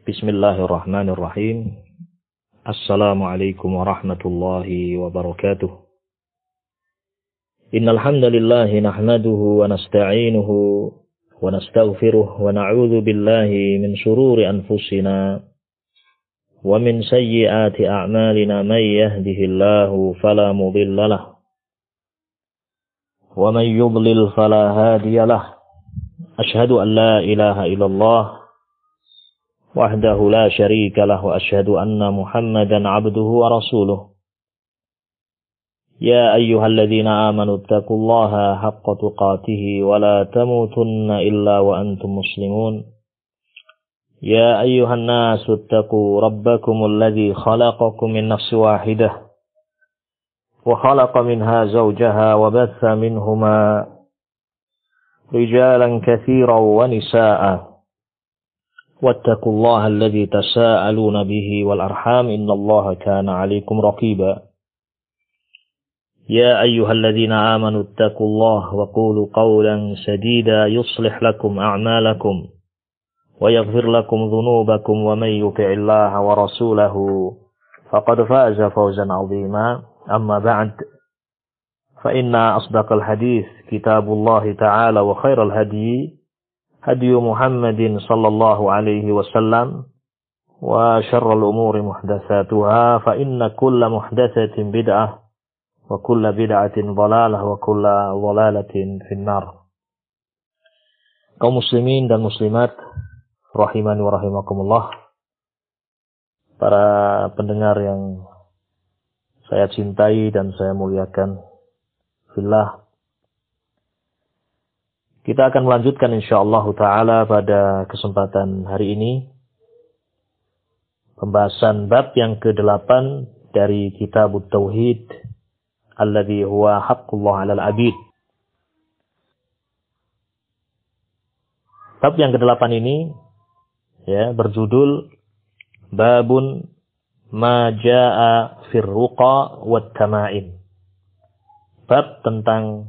Bismillahirrahmanirrahim. Assalamualaikum warahmatullahi wabarakatuh. Innal hamdalillah nahmaduhu wa nasta'inuhu wa nastaghfiruh wa na'udzu billahi min shururi anfusina wa min sayyiati a'malina may yahdihillahu fala mudilla lahu wa may yudlil fala hadiya lahu. Asyhadu an la ilaha illallah wahdahu la syarika lahu wa asyhadu anna Muhammadan abduhu wa rasuluh. Ya ayyuhalladzina amanu taqullaha haqqa tuqatih wa la tamutunna illa wa antum muslimun. Ya ayyuhan nasu taqu rabbakumul ladzi khalaqakum min nafsin wahidah wa khalaqa minha zawjaha wa batha minhuma rijalan katsiran wa nisaa'a. واتقوا الله الذي تساءلون به والأرحام إن الله كان عليكم رقيبا يا أيها الذين آمنوا اتقوا الله وقولوا قولا سديدا يصلح لكم أعمالكم ويغفر لكم ذنوبكم ومن يطع الله ورسوله فقد فاز فوزا عظيما أما بعد فإن أصدق الحديث كتاب الله تعالى وخير الهدي هدي محمد صلى الله عليه وسلم وشر الأمور محدثاتها فإن كل محدثة بدعة وكل بدعة ضلالة وكل ضلالة في النار. Kaum muslimin dan muslimat rahimani wa rahimakumullah, para pendengar yang saya cintai dan saya muliakan fillah, kita akan melanjutkan insyaallah ta'ala pada kesempatan hari ini pembahasan bab yang ke-8 dari kitab Tauhid alladzi huwa haqqullah 'alal 'abid. Bab yang ke-8 ini berjudul Babun ma jaa'a fir ruqa wat tama'im. Bab tentang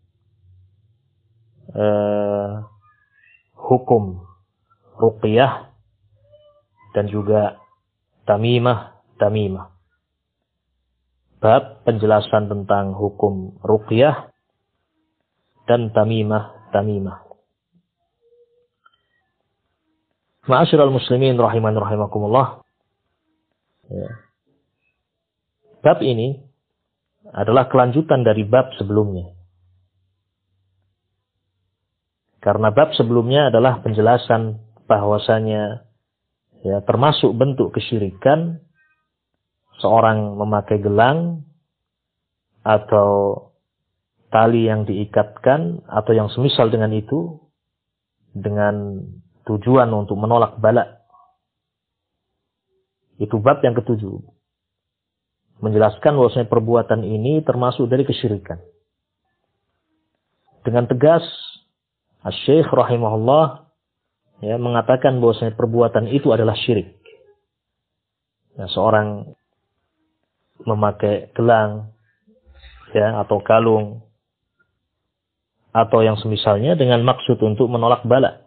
hukum ruqyah dan juga tamimah. Bab penjelasan tentang hukum ruqyah dan tamimah. Ma'asyiral muslimin rahiman rahimakumullah. Bab ini adalah kelanjutan dari bab sebelumnya. Karena bab sebelumnya adalah penjelasan bahwasanya termasuk bentuk kesyirikan seorang memakai gelang atau tali yang diikatkan atau yang semisal dengan itu dengan tujuan untuk menolak bala. Itu bab yang ke-7. Menjelaskan bahwasanya perbuatan ini termasuk dari kesyirikan. Dengan tegas Asy-Syaikh rahimahullah mengatakan bahwasanya perbuatan itu adalah syirik. Seorang memakai gelang atau kalung atau yang semisalnya dengan maksud untuk menolak bala.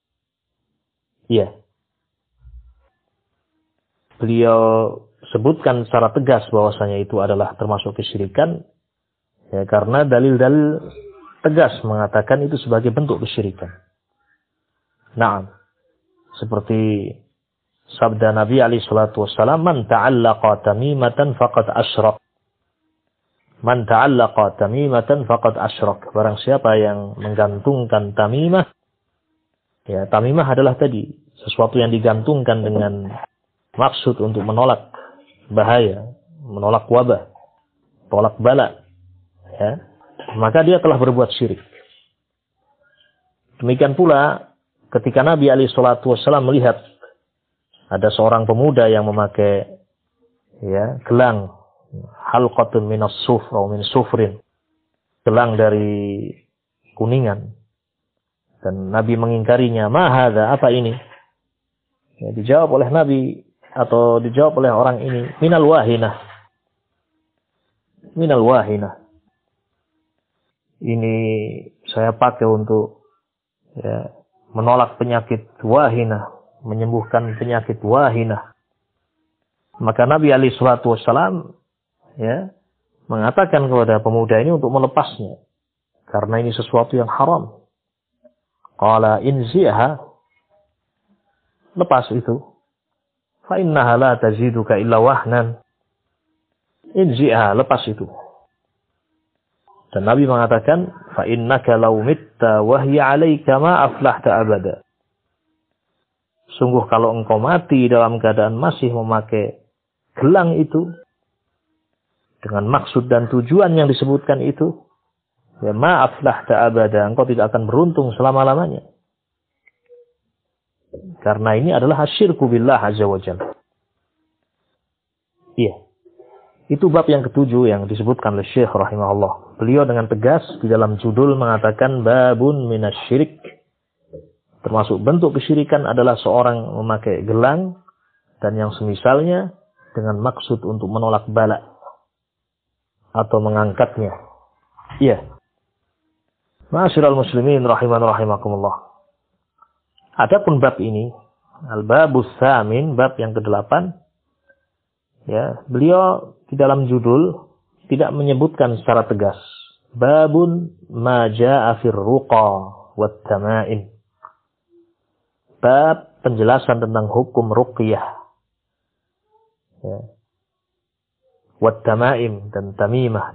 Beliau sebutkan secara tegas bahwasanya itu adalah termasuk kesyirikan karena dalil-dalil tegas mengatakan itu sebagai bentuk kesyirikan. Naam. Seperti sabda Nabi alaihi salatu wassalam, "Man ta'allaqa tamimatan faqad asyrak." Man ta'allaqa tamimatan faqad asyrak. Barang siapa yang menggantungkan tamimah, tamimah adalah tadi sesuatu yang digantungkan dengan maksud untuk menolak bahaya, menolak wabah, tolak bala, maka dia telah berbuat syirik. Demikian pula ketika Nabi alaihi salatu wasallam melihat ada seorang pemuda yang memakai gelang halqatun minas sufr atau min sufrin, gelang dari kuningan, dan Nabi mengingkarinya. Ma hadza, apa ini? Dijawab oleh Nabi atau dijawab oleh orang ini, minal wahinah. Ini saya pakai untuk menolak penyakit wahinah, menyembuhkan penyakit wahinah. Maka Nabi alaihi salatu wassalam ya mengatakan kepada pemuda ini untuk melepasnya karena ini sesuatu yang haram. Qala inzi'ha, lepas itu. Fa innaha la taziduka illa wahnan. Inzi'ha, lepas itu. Dan Nabi mengatakan, fa innaka law mitta wa hiya 'alaika ma aflahta abada. Sungguh kalau engkau mati dalam keadaan masih memakai gelang itu dengan maksud dan tujuan yang disebutkan itu, ya ma aflahta abada, engkau tidak akan beruntung selama-lamanya. Karena ini adalah asyirku billah azza wa jalla. Iya. Itu bab yang ketujuh yang disebutkan oleh Syekh rahimahullah. Beliau dengan tegas di dalam judul mengatakan babun minasyirik. Termasuk bentuk kesyirikan adalah seorang memakai gelang dan yang semisalnya dengan maksud untuk menolak bala atau mengangkatnya. Iya. Ma'asyiral muslimin rahiman rahimakumullah. Adapun bab ini, al-babus tsamin, bab yang ke-8, ya, beliau di dalam judul tidak menyebutkan secara tegas. Babun ma jaa'a fir ruqa wat tamaim. Bab penjelasan tentang hukum ruqyah. Ya. Wat tamaim dan tamimah.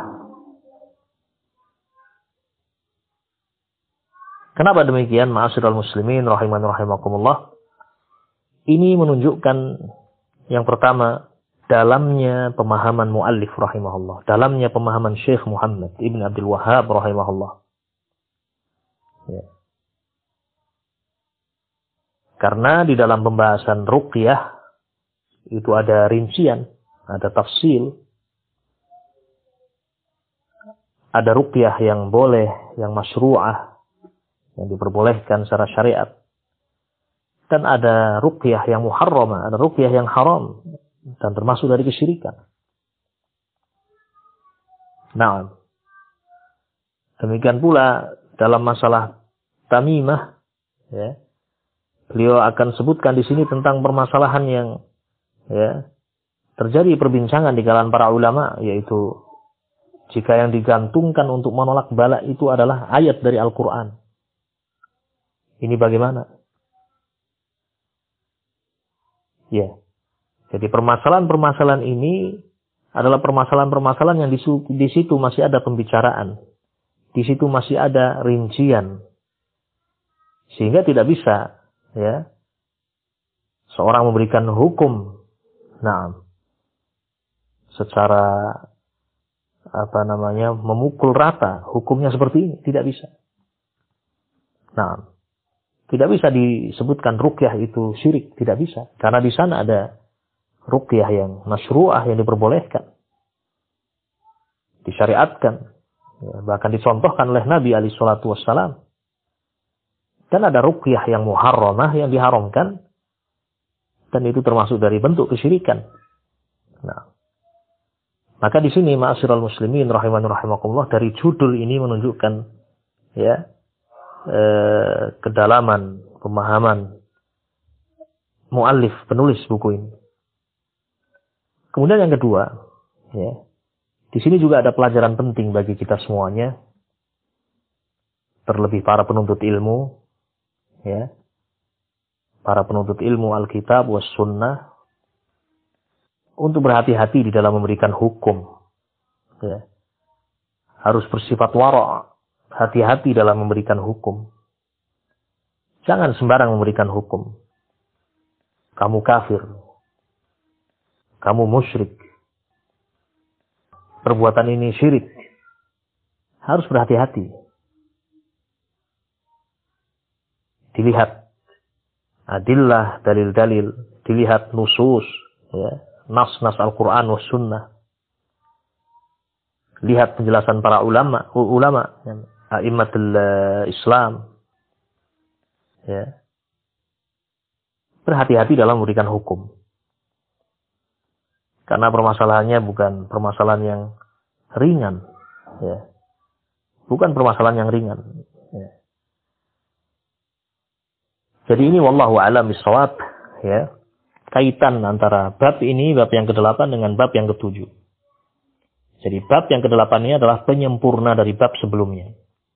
Kenapa demikian? Ma'asyiral muslimin rahiman rahimakumullah. Ini menunjukkan yang pertama, dalamnya pemahaman muallif rahimahullah, dalamnya pemahaman Syekh Muhammad Ibn Abdul Wahhab rahimahullah. Ya. Karena di dalam pembahasan ruqyah itu ada rincian, ada tafsil. Ada ruqyah yang boleh, yang masyru'ah, yang diperbolehkan secara syariat. Dan ada ruqyah yang muharramah, ada ruqyah yang haram dan termasuk dari kesyirikan. Nah, demikian pula dalam masalah tamimah, ya, beliau akan sebutkan di sini tentang permasalahan yang ya terjadi perbincangan di kalangan para ulama, yaitu jika yang digantungkan untuk menolak bala itu adalah ayat dari Al-Quran. Ini bagaimana? Ya. Jadi permasalahan-permasalahan ini adalah permasalahan-permasalahan yang di situ masih ada pembicaraan. Di situ masih ada rincian. Sehingga tidak bisa ya seorang memberikan hukum secara memukul rata hukumnya seperti ini, tidak bisa. Tidak bisa disebutkan ruqyah itu syirik, tidak bisa. Karena di sana ada ruqyah yang masyru'ah, yang diperbolehkan, disyariatkan, ya, bahkan dicontohkan oleh Nabi alaihi salatu wassalam. Dan ada ruqyah yang muharramah, yang diharamkan, dan itu termasuk dari bentuk kesyirikan. Maka di sini ma'asyiral muslimin rahiman rahimakumullah, dari judul ini menunjukkan ya kedalaman pemahaman muallif, penulis buku ini. Kemudian yang kedua, ya, di sini juga ada pelajaran penting bagi kita semuanya, terlebih para penuntut ilmu, ya, para penuntut ilmu Alkitab was Sunnah, untuk berhati-hati di dalam memberikan hukum, ya, harus bersifat wara', hati-hati dalam memberikan hukum. Jangan sembarang memberikan hukum. Kamu kafir. Kamu musyrik. Perbuatan ini syirik. Harus berhati-hati. Dilihat adillah, dalil-dalil. Dilihat nusus, ya, nas-nas Al-Quran was Sunnah. Lihat penjelasan para ulama, a'immatul Islam. Ya. Berhati-hati dalam memberikan hukum. Karena permasalahannya bukan permasalahan yang ringan, ya. Bukan permasalahan yang ringan, ya. Jadi ini wallahu a'lam bishawab, ya. Kaitan antara bab ini, bab yang ke-8 dengan bab yang ke-7. Jadi bab yang ke-8 ini adalah penyempurna dari bab sebelumnya.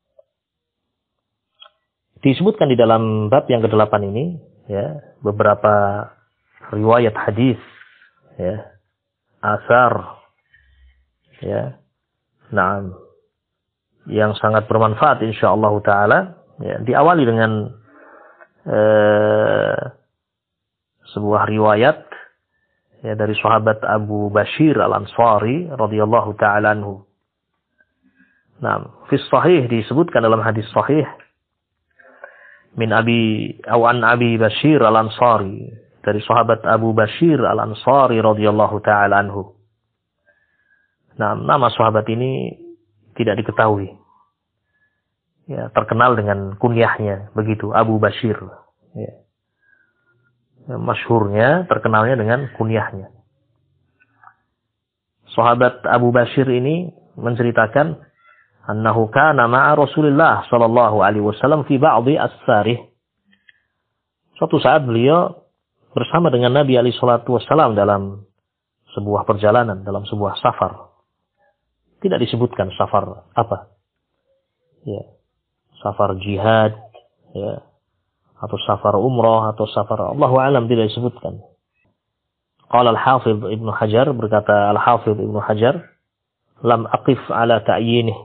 Disebutkan di dalam bab yang ke-8 ini, ya, beberapa riwayat hadis, ya, asar, ya, yang sangat bermanfaat insyaallah taala, ya, diawali dengan sebuah riwayat, ya, dari sahabat Abu Bashir Al-Ansari radhiyallahu taala anhu. Fi sahih disebutkan dalam hadis sahih an Abi Bashir Al-Ansari, dari sahabat Abu Bashir Al-Ansari radhiyallahu taala anhu. Nama sahabat ini tidak diketahui. Ya, terkenal dengan kunyahnya begitu, Abu Bashir. Ya. Masyhurnya, terkenalnya dengan kunyahnya. Sahabat Abu Bashir ini menceritakan annahu kana ma'a Rasulillah sallallahu alaihi wasallam fi ba'dhi as-sarih. Suatu saat beliau bersama dengan Nabi alaihi salatu wasallam dalam sebuah perjalanan, dalam sebuah safar. Tidak disebutkan safar apa. Ya. Safar jihad, ya, atau safar umrah, atau safar Allahu a'lam, tidak disebutkan. Qala al-Hafidh Ibnu Hajar, berkata al-Hafidh Ibnu Hajar, lam aqif ala ta'yinih.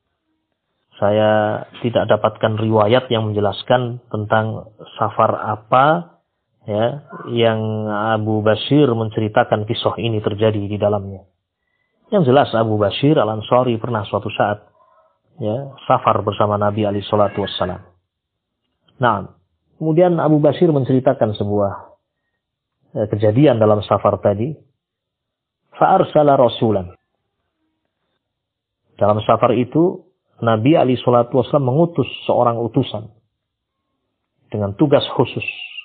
Saya tidak dapatkan riwayat yang menjelaskan tentang safar apa, ya, yang Abu Bashir menceritakan kisah ini terjadi di dalamnya. Yang jelas Abu Bashir Al-Ansari pernah suatu saat, ya, safar bersama Nabi alaihi salatu wassalam. Kemudian Abu Bashir menceritakan sebuah kejadian dalam safar tadi. Fa'arsala rasulan. Dalam safar itu Nabi alaihi salatu wassalam mengutus seorang utusan dengan tugas khusus.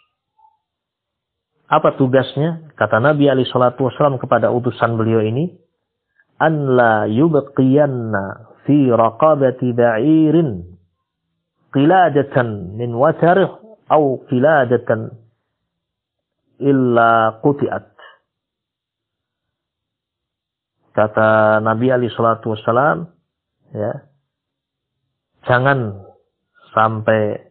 Apa tugasnya? Kata Nabi alaihi salatu wassalam kepada utusan beliau ini, an la yubqiyanna fi raqabati ba'irin qiladatan min watarih au qiladatan illa quti'at. Kata Nabi alaihi salatu wassalam, ya, jangan sampai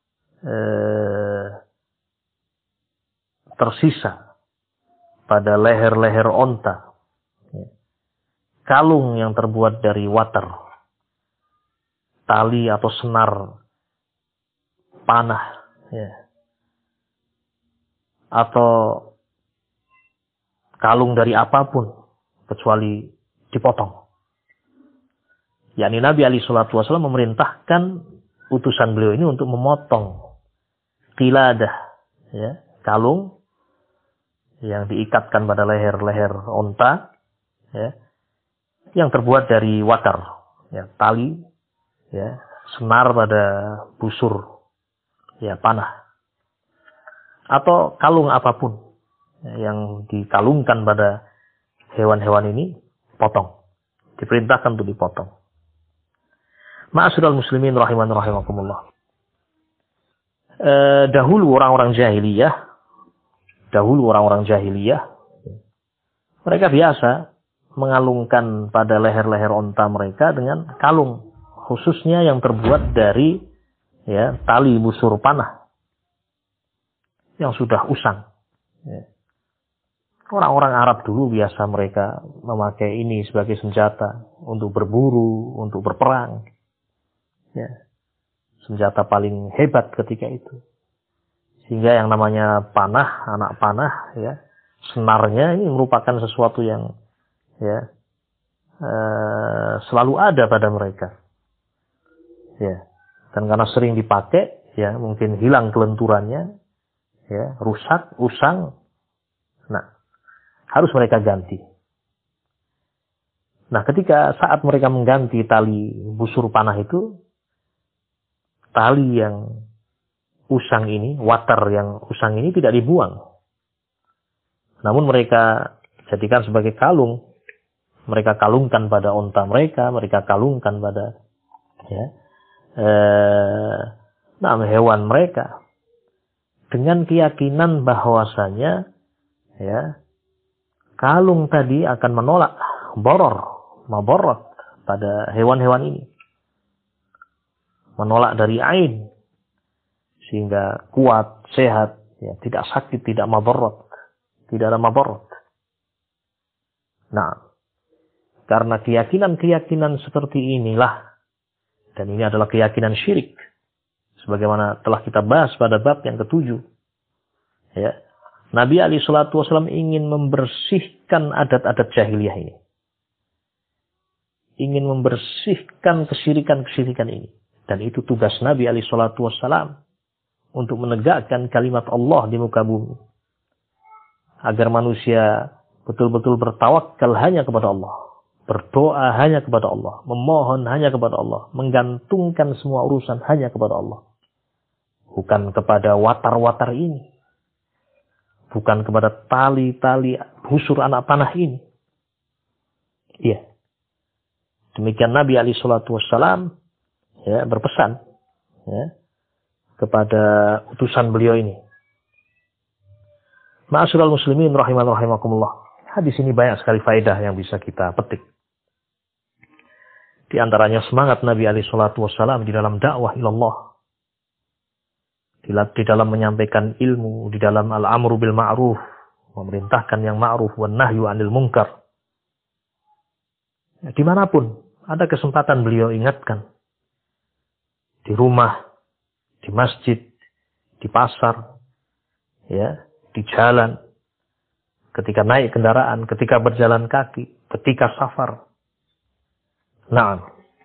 tersisa pada leher-leher onta kalung yang terbuat dari water, tali atau senar panah, ya, atau kalung dari apapun kecuali dipotong. yakni Nabi alaihi salatu wasallam memerintahkan utusan beliau ini untuk memotong qiladah, ya, kalung yang diikatkan pada leher-leher onta, ya, yang terbuat dari watar, ya, tali, ya, senar pada busur, ya, panah, atau kalung apapun, ya, yang dikalungkan pada hewan-hewan ini, potong. Diperintahkan untuk dipotong. Ma'asyiral muslimin rahiman rahimakumullah. Dahulu orang-orang jahiliyah, mereka biasa mengalungkan pada leher-leher onta mereka dengan kalung, khususnya yang terbuat dari, ya, tali busur panah yang sudah usang. Ya. Orang-orang Arab dulu biasa mereka memakai ini sebagai senjata untuk berburu, untuk berperang. Ya. Senjata paling hebat ketika itu. Sehingga yang namanya panah, anak panah, ya, senarnya ini merupakan sesuatu yang, ya, selalu ada pada mereka. Ya. Dan karena sering dipakai, ya, mungkin hilang kelenturannya, ya, rusak, usang. Nah, harus mereka ganti. Nah, ketika saat mereka mengganti tali busur panah itu, tali yang usang ini, water yang usang ini tidak dibuang. Namun mereka jadikan sebagai kalung. Mereka kalungkan pada onta mereka kalungkan pada, ya, hewan mereka. dengan keyakinan bahwasanya ya kalung tadi akan menolak maborot pada hewan-hewan ini. Menolak dari ain sehingga kuat, sehat, ya, tidak sakit, tidak maborot, tidak ada maborot. Nah, karena keyakinan-keyakinan seperti inilah, dan ini adalah keyakinan syirik, sebagaimana telah kita bahas pada bab yang ke-7. Ya, Nabi SAW ingin membersihkan adat-adat jahiliyah ini. Ingin membersihkan kesyirikan-kesyirikan ini. Dan itu tugas Nabi SAW untuk menegakkan kalimat Allah di muka bumi. Agar manusia betul-betul bertawakal hanya kepada Allah. Berdoa hanya kepada Allah. Memohon hanya kepada Allah. Menggantungkan semua urusan hanya kepada Allah. Bukan kepada watar-watar ini. Bukan kepada tali-tali busur anak panah ini. Iya. Demikian Nabi SAW ya, berpesan ya, kepada utusan beliau ini. Ma'asyiral muslimin rahimakumullah. Hadis ini banyak sekali faedah yang bisa kita petik. Di antaranya semangat Nabi SAW di dalam dakwah ilallah. Di dalam menyampaikan ilmu, di dalam al-amru bil ma'ruf, memerintahkan yang ma'ruf wan nahyu 'anil munkar. Dimanapun ada kesempatan beliau ingatkan. Di rumah, di masjid, di pasar, ya, di jalan, ketika naik kendaraan, ketika berjalan kaki, ketika safar. Nah,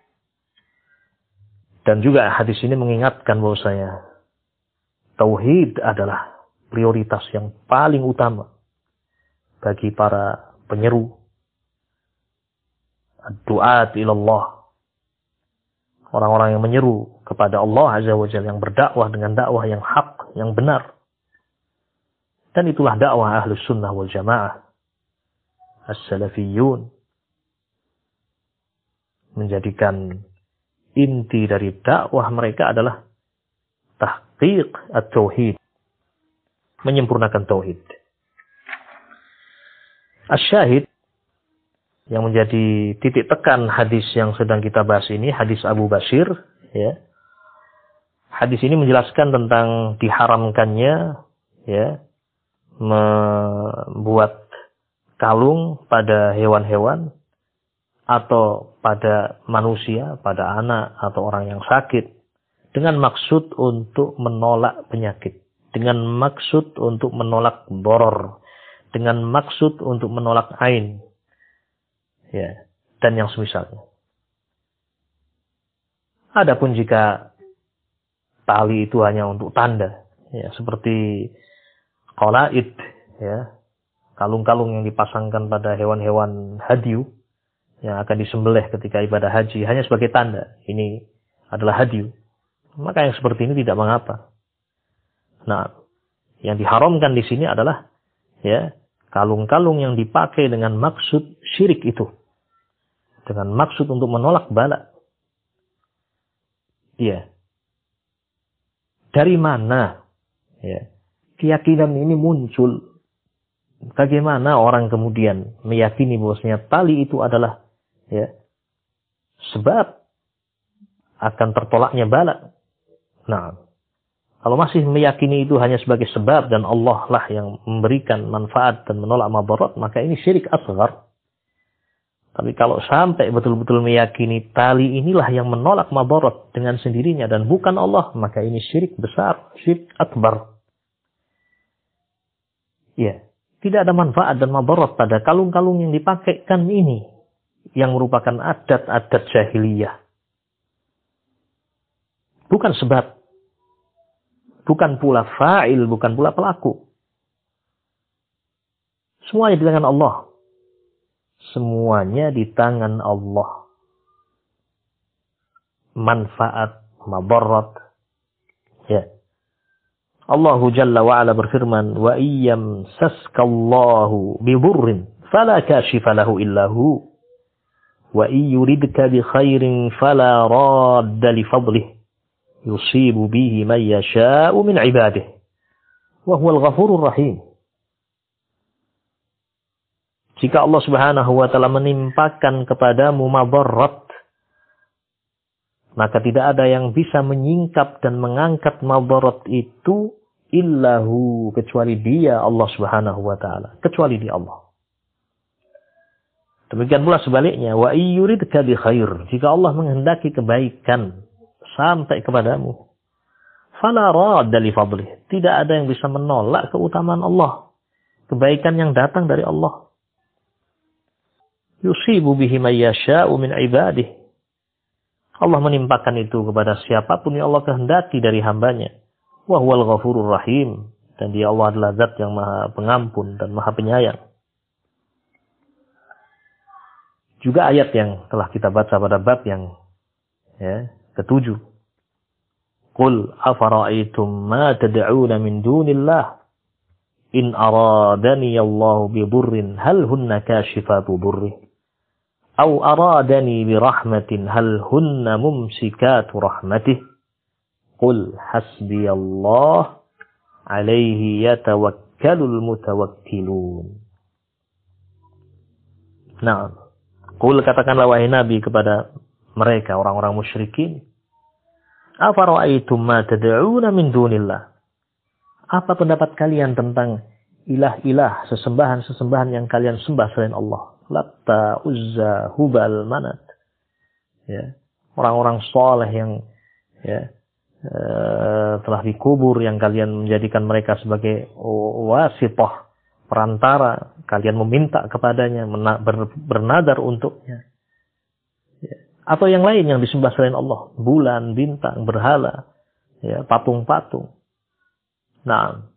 dan juga hadis ini mengingatkan bahwasanya tauhid adalah prioritas yang paling utama bagi para penyeru du'at ilallah. Orang-orang yang menyeru kepada Allah Azza wa Jalla, yang berdakwah dengan dakwah yang hak, yang benar. Dan itulah dakwah Ahlus Sunnah wal Jamaah. As-Salafiyun. Menjadikan inti dari dakwah mereka adalah tahqiq at-tauhid. Menyempurnakan tauhid. Asy-syahid yang menjadi titik tekan hadis yang sedang kita bahas ini, hadis Abu Bashir, ya. Hadis ini menjelaskan tentang diharamkannya, ya, membuat kalung pada hewan-hewan atau pada manusia, pada anak atau orang yang sakit dengan maksud untuk menolak penyakit, dengan maksud untuk menolak doror, dengan maksud untuk menolak ain. Ya, dan yang semisalnya. Adapun jika tali itu hanya untuk tanda, ya, seperti qalaid, ya, kalung-kalung yang dipasangkan pada hewan-hewan hadyu yang akan disembelih ketika ibadah haji hanya sebagai tanda ini adalah hadyu, maka yang seperti ini tidak mengapa. Nah, yang diharamkan di sini adalah, ya, kalung-kalung yang dipakai dengan maksud syirik itu. Dengan maksud untuk menolak bala. Iya. Dari mana, ya, keyakinan ini muncul? Bagaimana orang kemudian meyakini bahwasanya tali itu adalah, ya, sebab akan tertolaknya bala? Nah, kalau masih meyakini itu hanya sebagai sebab dan Allah lah yang memberikan manfaat dan menolak madarat, maka ini syirik asghar. Tapi kalau sampai betul-betul meyakini tali inilah yang menolak madarat dengan sendirinya dan bukan Allah, maka ini syirik besar, syirik akbar. Ya, tidak ada manfaat dan madarat pada kalung-kalung yang dipakaikan ini, yang merupakan adat-adat jahiliyah. Bukan sebab. Bukan pula fa'il, bukan pula pelaku. Semuanya di tangan Allah. Semuanya di tangan Allah. Manfaat, madarat. Ya. Allah Jalla wa Ala berfirman, "Wa iyyam saskallahu bidurrin fala kashifa lahu illa hu. Wa iyuridka bi khairin fala radda li fadlihi. Yusibu bihi man yasha'u min ibadihi. wa huwal ghafurur rahim. Jika Allah Subhanahu wa taala menimpakan kepadamu madarrat, maka tidak ada yang bisa menyingkap dan mengangkat madarrat itu illahu, kecuali Dia, Allah Subhanahu wa taala, kecuali Dia Allah. Demikian pula sebaliknya, wa yuridka bi khair, jika Allah menghendaki kebaikan sampai kepadamu, fala radda li fadlih, tidak ada yang bisa menolak keutamaan Allah, kebaikan yang datang dari Allah. Yusibu bihi may yasha'u min ibadihi, Allah menimpakan itu kepada siapapun yang Allah kehendaki dari hambanya. Wa huwal ghafurur rahim, dan Dia Allah adalah zat yang maha pengampun dan maha penyayang. Juga ayat yang telah kita baca pada bab yang ketujuh. Qul afara'aytum ma tad'una min dunillah in aradani Allahu bi dhurrin hal hunna kashifatu dhurrihi aw aradani bi rahmatin hal hunna mumsikatu rahmatihi qul hasbiyallah alaihi yatawakkalul mutawakkilun. Nah, qul, katakanlah wahai Nabi kepada mereka orang-orang musyrikin, afara'aytum ma tad'una min dunillah, apa pendapat kalian tentang ilah-ilah, sesembahan-sesembahan yang kalian sembah selain Allah? Latta, Uzza, Hubal, Manat. Ya, orang-orang soleh yang telah dikubur, yang kalian menjadikan mereka sebagai wasithah, perantara, kalian meminta kepadanya, bernadar untuknya. Ya. Atau yang lain yang disembah selain Allah, bulan, bintang, berhala, patung-patung. Nah,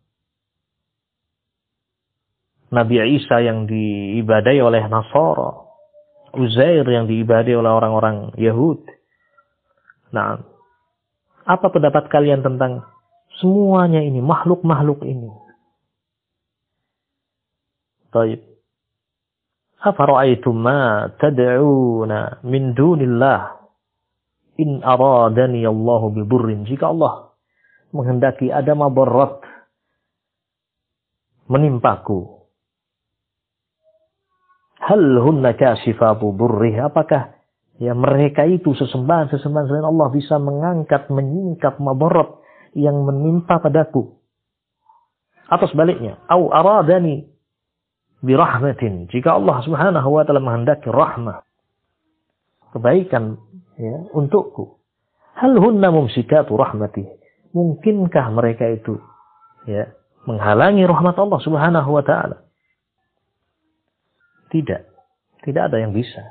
Nabi Isa yang diibadai oleh Nasara, Uzair yang diibadai oleh orang-orang Yahud. Nah, apa pendapat kalian tentang semuanya ini, makhluk-makhluk ini? Baik. Afara'aytum ma tad'una min dunillah in aradani Allahu bi dhurrin, jika Allah menghendaki ada madarrat menimpaku, hal hunna kashifatu dhurrih, apakah mereka itu sesembahan selain Allah bisa mengangkat, menyingkap madarrat yang menimpa padaku? Atau sebaliknya, au aradani bi rahmatin, jika Allah Subhanahu wa taala menghendaki rahmah, kebaikan untukku, hal hunna mumsikatu rahmatih, mungkinkah mereka itu menghalangi rahmat Allah Subhanahu wa taala? Tidak ada yang bisa.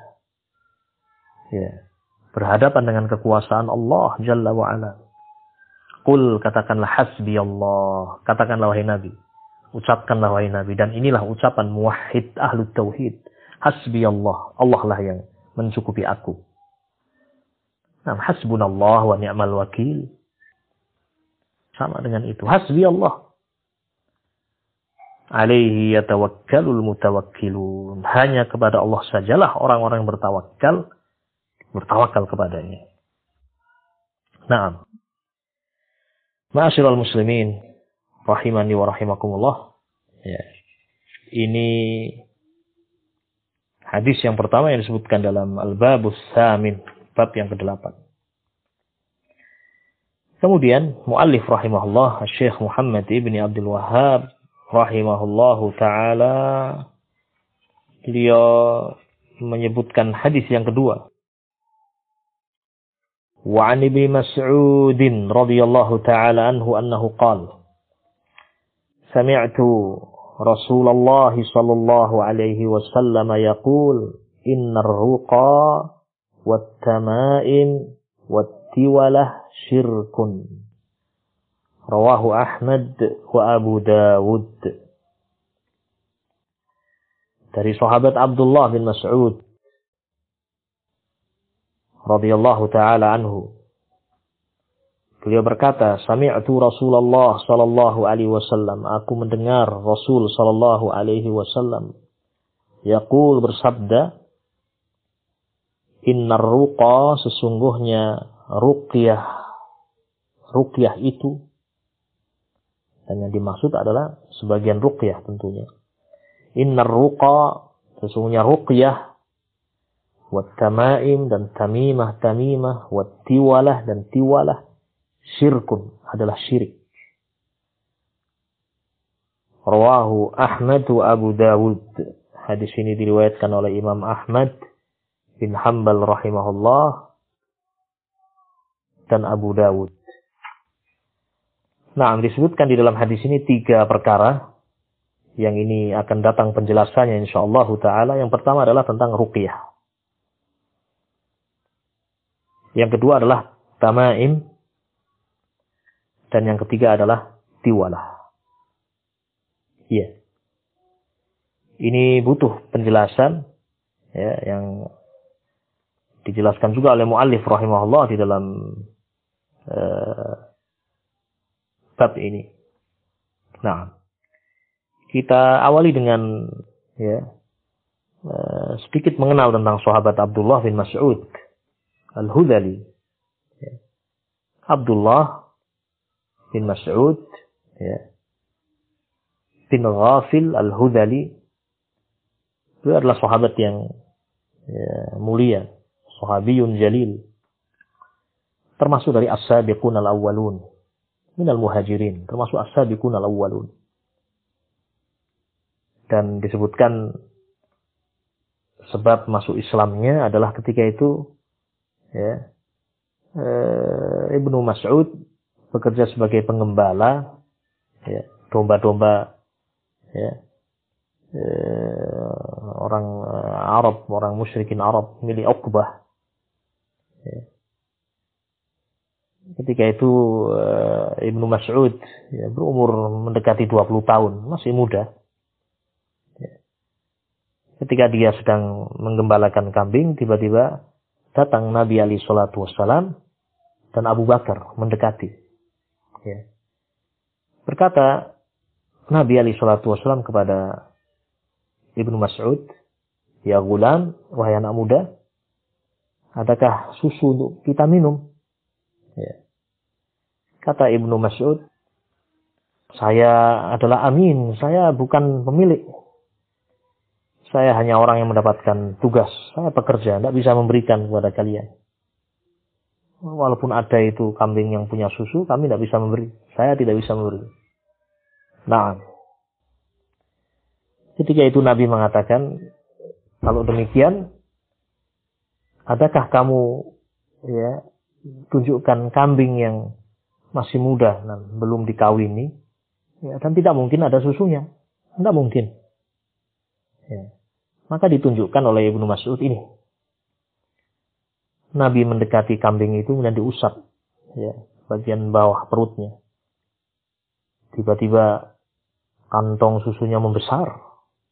Berhadapan dengan kekuasaan Allah Jalla wa Ala. Qul, katakanlah hasbi Allah, katakanlah wahai Nabi, ucapkanlah wahai Nabi, dan inilah ucapan muwahhid ahlut tauhid. Hasbi Allah, Allah lah yang mencukupi aku. Nah, hasbunallah wa ni'mal wakil. Sama dengan itu, hasbi Allah. Alaihi yatawakkalul mutawakkilun, hanya kepada Allah sajalah orang-orang yang bertawakal kepadanya. Naam. Ma'asyiral muslimin rahimani wa rahimakumullah. Ini hadis yang pertama yang disebutkan dalam Al-Babus Tsamin, bab yang ke-8. Kemudian muallif rahimahullah Syekh Muhammad ibn Abdul Wahhab rahimahullahu ta'ala, beliau menyebutkan hadis yang kedua. Wa 'an Ibnu Mas'ud radhiyallahu ta'ala anhu annahu qala sami'tu Rasulullah sallallahu alaihi wasallam yaqul innar ruqa wat tama'im wat tiwalah syirkun. Rawahu Ahmad wa Abu Dawud. Dari sahabat Abdullah bin Mas'ud radhiyallahu ta'ala anhu, beliau berkata, sami'tu Rasulullah sallallahu alaihi wasallam, aku mendengar Rasul sallallahu alaihi wasallam yaqul, bersabda, innar ruqa, sesungguhnya ruqyah itu Dan yang dimaksud adalah sebagian ruqyah tentunya. Innar ruqa, sesungguhnya ruqyah, wat tamaim dan tamimah, wat tiwalah dan tiwalah, syirkun, adalah syirik. Rawahu Ahmad wa Abu Dawud. Hadis ini diriwayatkan oleh Imam Ahmad bin Hanbal rahimahullah dan Abu Dawud. Nah, disebutkan di dalam hadis ini 3 perkara yang ini akan datang penjelasannya insyaallah taala. Yang pertama adalah tentang ruqyah. Yang kedua adalah tamaim. Dan yang ketiga adalah tiwalah. Iya. Ini butuh penjelasan ya, yang dijelaskan juga oleh muallif rahimahullah di dalam bab ini. Nah, kita awali dengan ya, sedikit mengenal tentang sahabat Abdullah bin Mas'ud Al-Hudhali. Ya. Abdullah bin Mas'ud ya, bin Ghafil Al-Hudhali itu adalah sahabat yang ya, mulia, sahabiyun jalil, termasuk dari as-sabiqun al-awwalun minal muhajirin, termasuk as-sabiqun al-awwalun. Dan disebutkan sebab masuk Islamnya adalah ketika itu ya, Ibnu Mas'ud bekerja sebagai pengembala ya, domba-domba ya, orang Arab, orang musyrikin Arab milik Uqbah. Ya. Ketika itu Ibnu Mas'ud ya, berumur mendekati 20 tahun, masih muda. Ya. Ketika dia sedang menggembalakan kambing, tiba-tiba datang Nabi alaihi salatu wassalam dan Abu Bakar mendekati. Ya. Berkata Nabi alaihi salatu wassalam kepada Ibnu Mas'ud, "Ya gulam, wahai anak muda, adakah susu untuk kita minum?" Ya. Kata Ibnu Mas'ud, "Saya adalah amin, saya bukan pemilik. Saya hanya orang yang mendapatkan tugas, saya pekerja, tidak bisa memberikan kepada kalian. Walaupun ada itu kambing yang punya susu, kami tidak bisa memberi. Saya tidak bisa memberi." Nah, ketika itu Nabi mengatakan, "Kalau demikian, adakah kamu ya tunjukkan kambing yang masih muda dan belum dikawini ya, dan tidak mungkin ada susunya, tidak mungkin." Ya. Maka ditunjukkan oleh Ibnu Mas'ud ini. Nabi mendekati kambing itu dan diusap ya, bagian bawah perutnya. Tiba-tiba kantong susunya membesar.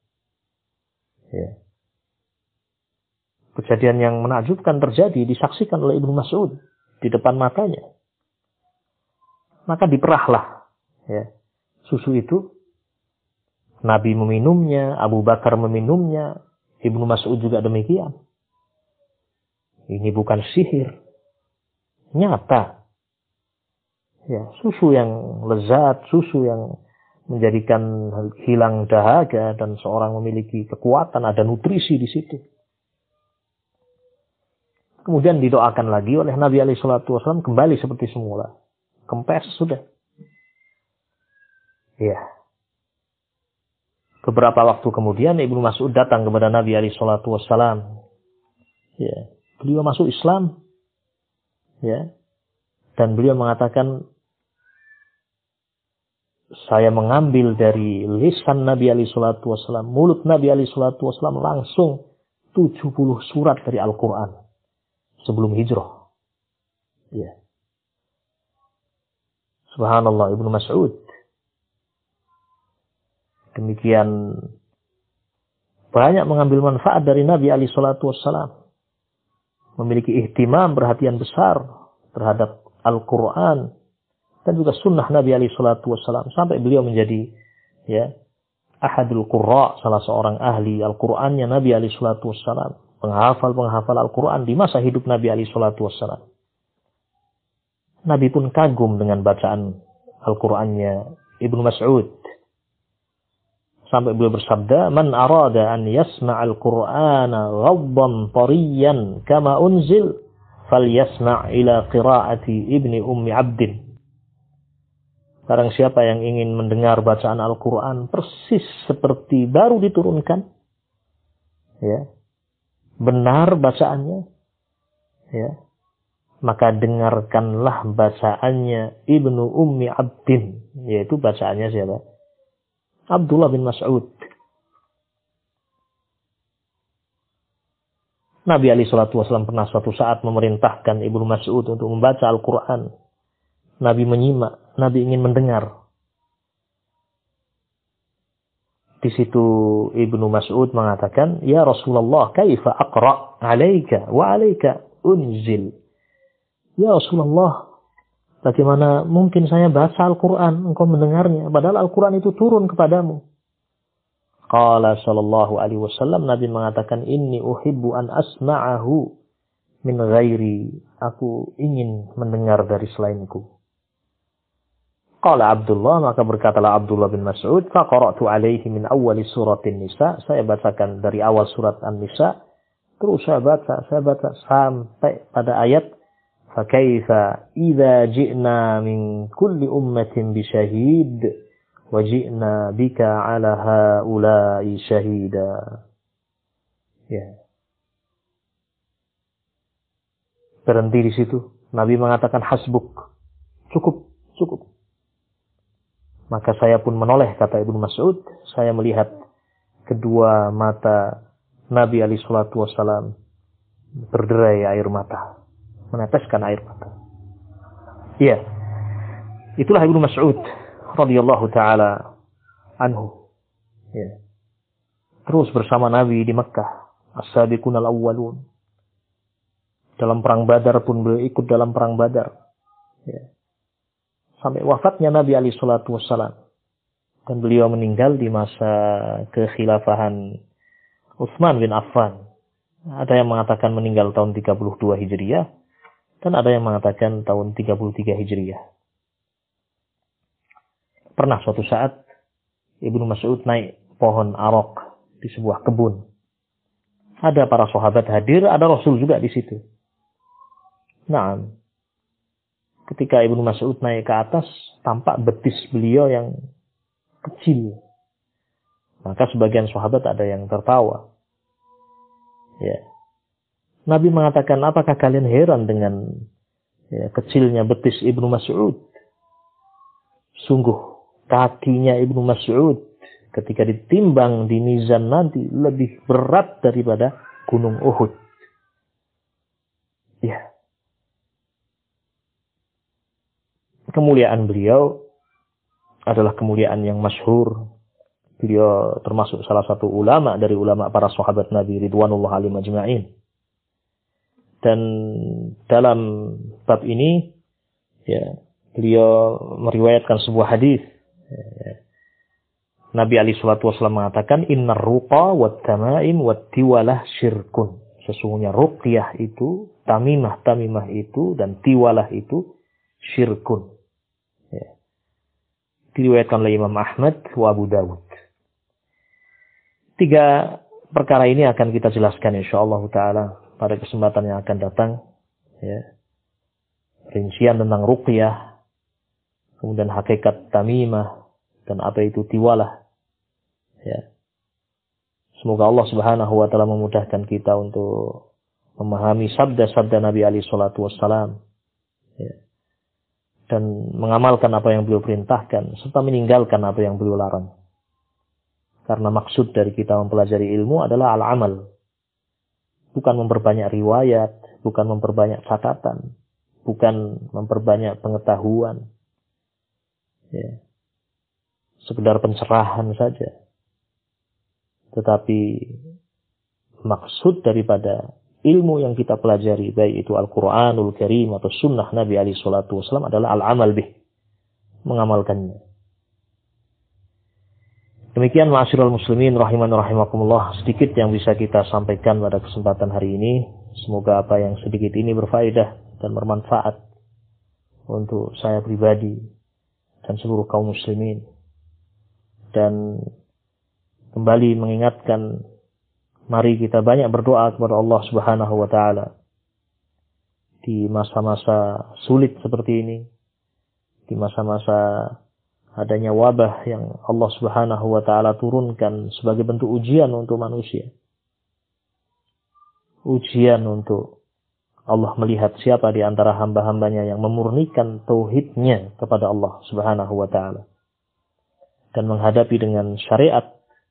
Ya. Kejadian yang menakjubkan terjadi, disaksikan oleh Ibnu Mas'ud di depan matanya. Maka diperahlah ya, susu itu. Nabi meminumnya, Abu Bakar meminumnya, Ibnu Mas'ud juga demikian. Ini bukan sihir, nyata. Ya, susu yang lezat, susu yang menjadikan hilang dahaga dan seorang memiliki kekuatan, ada nutrisi di situ. Kemudian didoakan lagi oleh Nabi alaihi salatu wasallam kembali seperti semula. Kempes sudah. Ya. Beberapa waktu kemudian Ibnu Mas'ud datang kepada Nabi alaihi salatu wasallam. Ya. Beliau masuk Islam. Ya. Dan beliau mengatakan, "Saya mengambil dari lisan Nabi alaihi salatu wasallam, mulut Nabi alaihi salatu wasallam langsung 70 surat dari Al-Quran sebelum hijrah." Ya. Subhanallah, Ibnu Mas'ud. Demikian banyak mengambil manfaat dari Nabi alaihi salatu wassalam. Memiliki ihtimam, perhatian besar terhadap Al-Quran dan juga sunnah Nabi alaihi salatu wassalam. Sampai beliau menjadi ya, ahadul qurra, salah seorang ahli Al-Qurannya Nabi alaihi salatu wassalam. Penghafal Al-Quran di masa hidup Nabi alaihi salatu wassalam. Nabi pun kagum dengan bacaan Al-Qurannya Ibnu Mas'ud. Sampai beliau bersabda, "Man arada an yasma'al Qur'ana ghaddan tariyan kama unzil, falyasma' ila qira'ati Ibni Ummi Abdin." Barang siapa yang ingin mendengar bacaan Al-Quran persis seperti baru diturunkan, ya, benar bacaannya, ya, maka dengarkanlah bacaannya Ibnu Ummi Abdin, yaitu bacaannya siapa? Abdullah bin Mas'ud. Nabi SAW pernah suatu saat memerintahkan Ibnu Mas'ud untuk membaca Al-Quran. Nabi menyimak, Nabi ingin mendengar. Di situ Ibnu Mas'ud mengatakan, "Ya Rasulullah, kaifa aqra' alaika wa alaika unzil?" Ya Rasulullah, bagaimana mungkin saya baca Al-Quran, engkau mendengarnya, padahal Al-Quran itu turun kepadamu. Qala sallallahu alaihi wasallam, Nabi mengatakan, "Inni uhibbu an asma'ahu min ghairi." Aku ingin mendengar dari selainku. Qala Abdullah, maka berkatalah Abdullah bin Mas'ud, "Faqara'tu alaihi min awwali suratin Nisa." Saya bacakan dari awal surat An-Nisa, terus saya baca sampai pada ayat, "Fakaifa idza ji'na min kulli ummatin bisyahid wa ji'na bika 'ala haula'i syahida." Ya. Berhenti di situ. Nabi mengatakan, "Hasbuk." Cukup. Maka saya pun menoleh, kata Ibnu Mas'ud. Saya melihat kedua mata Nabi SAW berderai air mata. Meneteskan air mata. Iya. Itulah Ibnu Mas'ud radhiyallahu ta'ala anhu. Ya. Terus bersama Nabi di Mekah. As-sabiqunal awwalun. Dalam perang Badar pun beliau ikut dalam perang Badar. Ya. Sampai wafatnya Nabi SAW. Dan beliau meninggal di masa kekhilafahan Utsman bin Affan. Ada yang mengatakan meninggal tahun 32 Hijriah. Dan ada yang mengatakan tahun 33 Hijriah. Pernah suatu saat Ibnu Mas'ud naik pohon arok di sebuah kebun. Ada para sahabat hadir, ada Rasul juga di situ. Nah, ketika Ibnu Mas'ud naik ke atas, tampak betis beliau yang kecil. Maka sebagian sahabat ada yang tertawa. Ya. Nabi mengatakan, apakah kalian heran dengan kecilnya betis Ibnu Mas'ud? Sungguh, kakinya Ibnu Mas'ud ketika ditimbang di mizan nanti lebih berat daripada gunung Uhud. Ya. Kemuliaan beliau adalah kemuliaan yang masyhur. Beliau termasuk salah satu ulama dari ulama para sahabat Nabi ridwanullah alaihim ajma'in. Dan dalam bab ini ya, beliau meriwayatkan sebuah hadis. Nabi alaihi salatu wasallam mengatakan, "Innar ruqa wat tamaim wat tiwalah syirkun." Sesungguhnya ruqyah itu, tamimah itu dan tiwalah itu syirkun. Ya. Diriwayatkan oleh Imam Ahmad wa Abu Dawud. 3 perkara ini akan kita jelaskan insyaallah taala pada kesempatan yang akan datang. Ya. Rincian tentang ruqyah, kemudian hakikat tamimah dan apa itu tiwalah. Ya. Semoga Allah Subhanahu wa taala memudahkan kita untuk memahami sabda-sabda Nabi alaihi salatu wassalam. Ya. Dan mengamalkan apa yang beliau perintahkan serta meninggalkan apa yang beliau larang. Karena maksud dari kita mempelajari ilmu adalah al-amal. Bukan memperbanyak riwayat, bukan memperbanyak catatan, bukan memperbanyak pengetahuan. Ya. Sekedar pencerahan saja. Tetapi maksud daripada ilmu yang kita pelajari, baik itu Al-Quranul Karim atau Sunnah Nabi alaihi salatu wasallam, adalah al-amal bih, mengamalkannya. Demikian ma'asyiral muslimin rahiman rahimakumullah, sedikit yang bisa kita sampaikan pada kesempatan hari ini. Semoga apa yang sedikit ini berfaedah dan bermanfaat untuk saya pribadi dan seluruh kaum muslimin. Dan kembali mengingatkan, mari kita banyak berdoa kepada Allah Subhanahu wa taala di masa-masa sulit seperti ini, di masa-masa adanya wabah yang Allah Subhanahu wa taala turunkan sebagai bentuk ujian untuk manusia. Ujian untuk Allah melihat siapa di antara hamba-hambanya yang memurnikan tauhidnya kepada Allah Subhanahu wa taala dan menghadapi dengan syariat,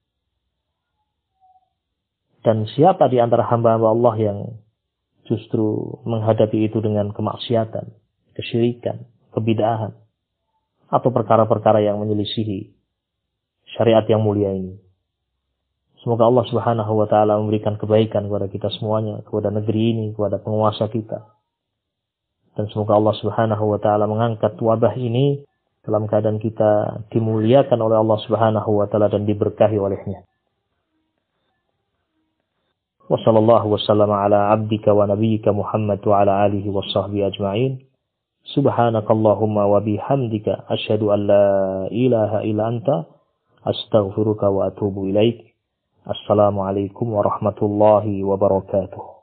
dan siapa di antara hamba-hamba Allah yang justru menghadapi itu dengan kemaksiatan, kesyirikan, kebid'ahan, atau perkara-perkara yang menyelisihi syariat yang mulia ini. Semoga Allah Subhanahu wa taala memberikan kebaikan kepada kita semuanya, kepada negeri ini, kepada penguasa kita. Dan semoga Allah Subhanahu wa taala mengangkat wabah ini dalam keadaan kita dimuliakan oleh Allah Subhanahu wa taala dan diberkahi olehnya. Wa sallallahu wasallama ala abdika wa nabiyyika Muhammad wa ala alihi wa sahbihi ajma'in. Subhanakallahumma wa bihamdika asyhadu an la ilaha illa anta astaghfiruka wa atubu ilaik. Assalamualaikum warahmatullahi wabarakatuh.